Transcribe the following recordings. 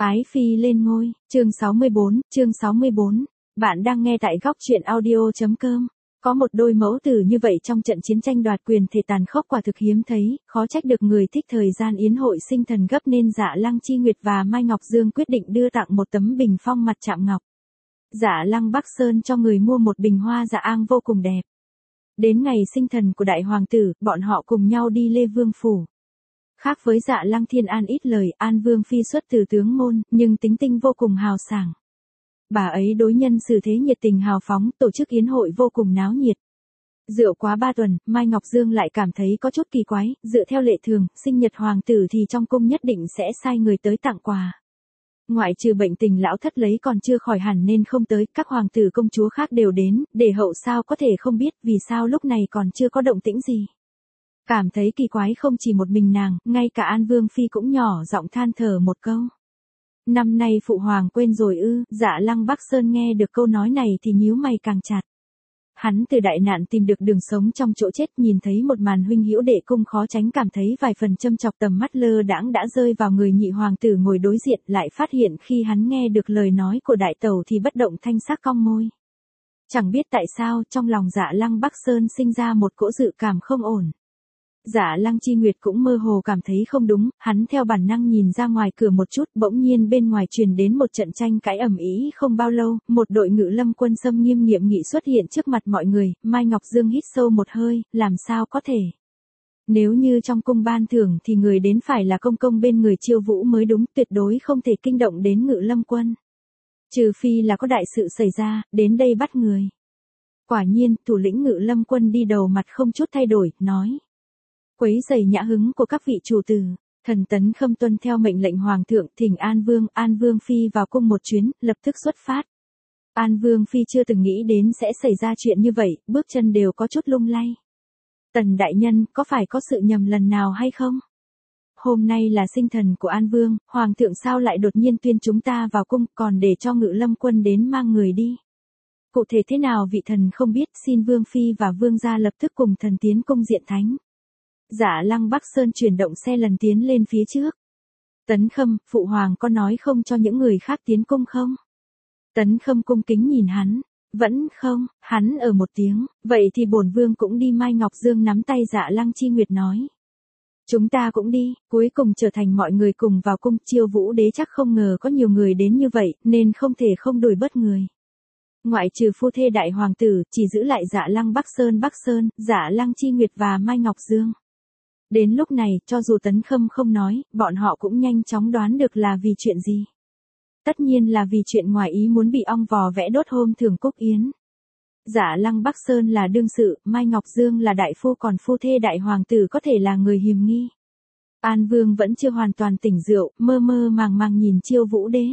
Ái Phi lên ngôi, chương 64. Bạn đang nghe tại góc truyện audio.com. Có một đôi mẫu tử như vậy trong trận chiến tranh đoạt quyền thể tàn khốc quả thực hiếm thấy, khó trách được người thích thời gian yến hội sinh thần gấp nên Dạ Lăng Chi Nguyệt và Mai Ngọc Dương quyết định đưa tặng một tấm bình phong mặt chạm ngọc. Dạ Lăng Bắc Sơn cho người mua một bình hoa dạ ang vô cùng đẹp. Đến ngày sinh thần của đại hoàng tử, bọn họ cùng nhau đi Lê Vương phủ. Khác với Dạ Lăng Thiên An ít lời, An Vương phi xuất từ tướng môn, nhưng tính tình vô cùng hào sảng. Bà ấy đối nhân xử thế nhiệt tình hào phóng, tổ chức yến hội vô cùng náo nhiệt. Rượu quá 3 tuần, Mai Ngọc Dương lại cảm thấy có chút kỳ quái, dựa theo lệ thường, sinh nhật hoàng tử thì trong cung nhất định sẽ sai người tới tặng quà. Ngoại trừ bệnh tình lão thất lấy còn chưa khỏi hẳn nên không tới, các hoàng tử công chúa khác đều đến, để hậu sao có thể không biết vì sao lúc này còn chưa có động tĩnh gì. Cảm thấy kỳ quái không chỉ một mình nàng, ngay cả An Vương phi cũng nhỏ giọng than thở một câu. Năm nay phụ hoàng quên rồi ư? Dạ Lăng Bắc Sơn nghe được câu nói này thì nhíu mày càng chặt. Hắn từ đại nạn tìm được đường sống trong chỗ chết, nhìn thấy một màn huynh hữu đệ cung khó tránh cảm thấy vài phần châm chọc, tầm mắt lơ đãng đã rơi vào người nhị hoàng tử ngồi đối diện, lại phát hiện khi hắn nghe được lời nói của đại tẩu thì bất động thanh sắc cong môi. Chẳng biết tại sao trong lòng Dạ Lăng Bắc Sơn sinh ra một cỗ dự cảm không ổn. Dạ Lăng Chi Nguyệt cũng mơ hồ cảm thấy không đúng, hắn theo bản năng nhìn ra ngoài cửa một chút, bỗng nhiên bên ngoài truyền đến một trận tranh cãi ầm ĩ. Không bao lâu, một đội ngự lâm quân xâm nghiêm nghiệm nghị xuất hiện trước mặt mọi người. Mai Ngọc Dương hít sâu một hơi, làm sao có thể? Nếu như trong cung ban thưởng thì người đến phải là công công bên người Chiêu Vũ mới đúng, tuyệt đối không thể kinh động đến ngự lâm quân. Trừ phi là có đại sự xảy ra, đến đây bắt người. Quả nhiên, thủ lĩnh ngự lâm quân đi đầu mặt không chút thay đổi, nói. Quấy rầy nhã hứng của các vị chủ tử, thần Tấn Khâm tuân theo mệnh lệnh hoàng thượng, thỉnh An Vương phi vào cung một chuyến, lập tức xuất phát. An Vương phi chưa từng nghĩ đến sẽ xảy ra chuyện như vậy, bước chân đều có chút lung lay. Tần đại nhân, có phải có sự nhầm lần nào hay không? Hôm nay là sinh thần của An Vương, hoàng thượng sao lại đột nhiên tuyên chúng ta vào cung, còn để cho ngự lâm quân đến mang người đi? Cụ thể thế nào vị thần không biết, xin Vương phi và Vương gia lập tức cùng thần tiến cung diện thánh. Dạ Lăng Bắc Sơn chuyển động xe lần tiến lên phía trước. Tấn Khâm, phụ hoàng có nói không cho những người khác tiến cung không? Tấn Khâm cung kính nhìn hắn. Vẫn không, hắn ở một tiếng, vậy thì bổn vương cũng đi. Mai Ngọc Dương nắm tay Dạ Lăng Chi Nguyệt nói. Chúng ta cũng đi, cuối cùng trở thành mọi người cùng vào cung. Chiêu Vũ đế chắc không ngờ có nhiều người đến như vậy, nên không thể không đuổi bớt người. Ngoại trừ phu thê đại hoàng tử, chỉ giữ lại Dạ Lăng Bắc Sơn, Dạ Lăng Chi Nguyệt và Mai Ngọc Dương. Đến lúc này, cho dù Tấn Khâm không nói, bọn họ cũng nhanh chóng đoán được là vì chuyện gì. Tất nhiên là vì chuyện ngoài ý muốn bị ong vò vẽ đốt hôm thưởng cúc yến. Dạ Lăng Bắc Sơn là đương sự, Mai Ngọc Dương là đại phu, còn phu thê đại hoàng tử có thể là người hiềm nghi. An Vương vẫn chưa hoàn toàn tỉnh rượu, mơ mơ màng màng nhìn Chiêu Vũ đế.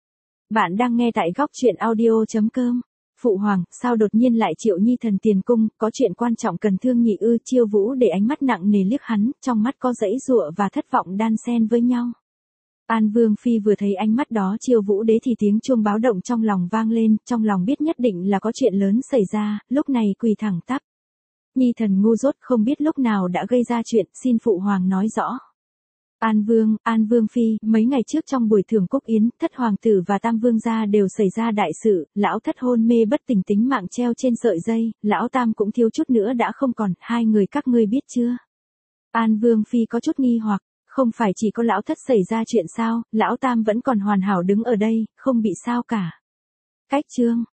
Bạn đang nghe tại góc truyện audio.com. Phụ hoàng, sao đột nhiên lại triệu nhi thần tiền cung, có chuyện quan trọng cần thương nhị ư? Chiêu Vũ để ánh mắt nặng nề liếc hắn, trong mắt có giãy giụa và thất vọng đan xen với nhau. An Vương phi vừa thấy ánh mắt đó Chiêu Vũ đế thì tiếng chuông báo động trong lòng vang lên, trong lòng biết nhất định là có chuyện lớn xảy ra, lúc này quỳ thẳng tắp. Nhi thần ngu dốt không biết lúc nào đã gây ra chuyện, xin phụ hoàng nói rõ. An Vương phi, mấy ngày trước trong buổi thưởng cúc yến, thất hoàng tử và tam vương gia đều xảy ra đại sự, lão thất hôn mê bất tỉnh, tính mạng treo trên sợi dây, lão tam cũng thiếu chút nữa đã không còn, hai người các ngươi biết chưa? An Vương phi có chút nghi hoặc, không phải chỉ có lão thất xảy ra chuyện sao, lão tam vẫn còn hoàn hảo đứng ở đây, không bị sao cả. Cách chương,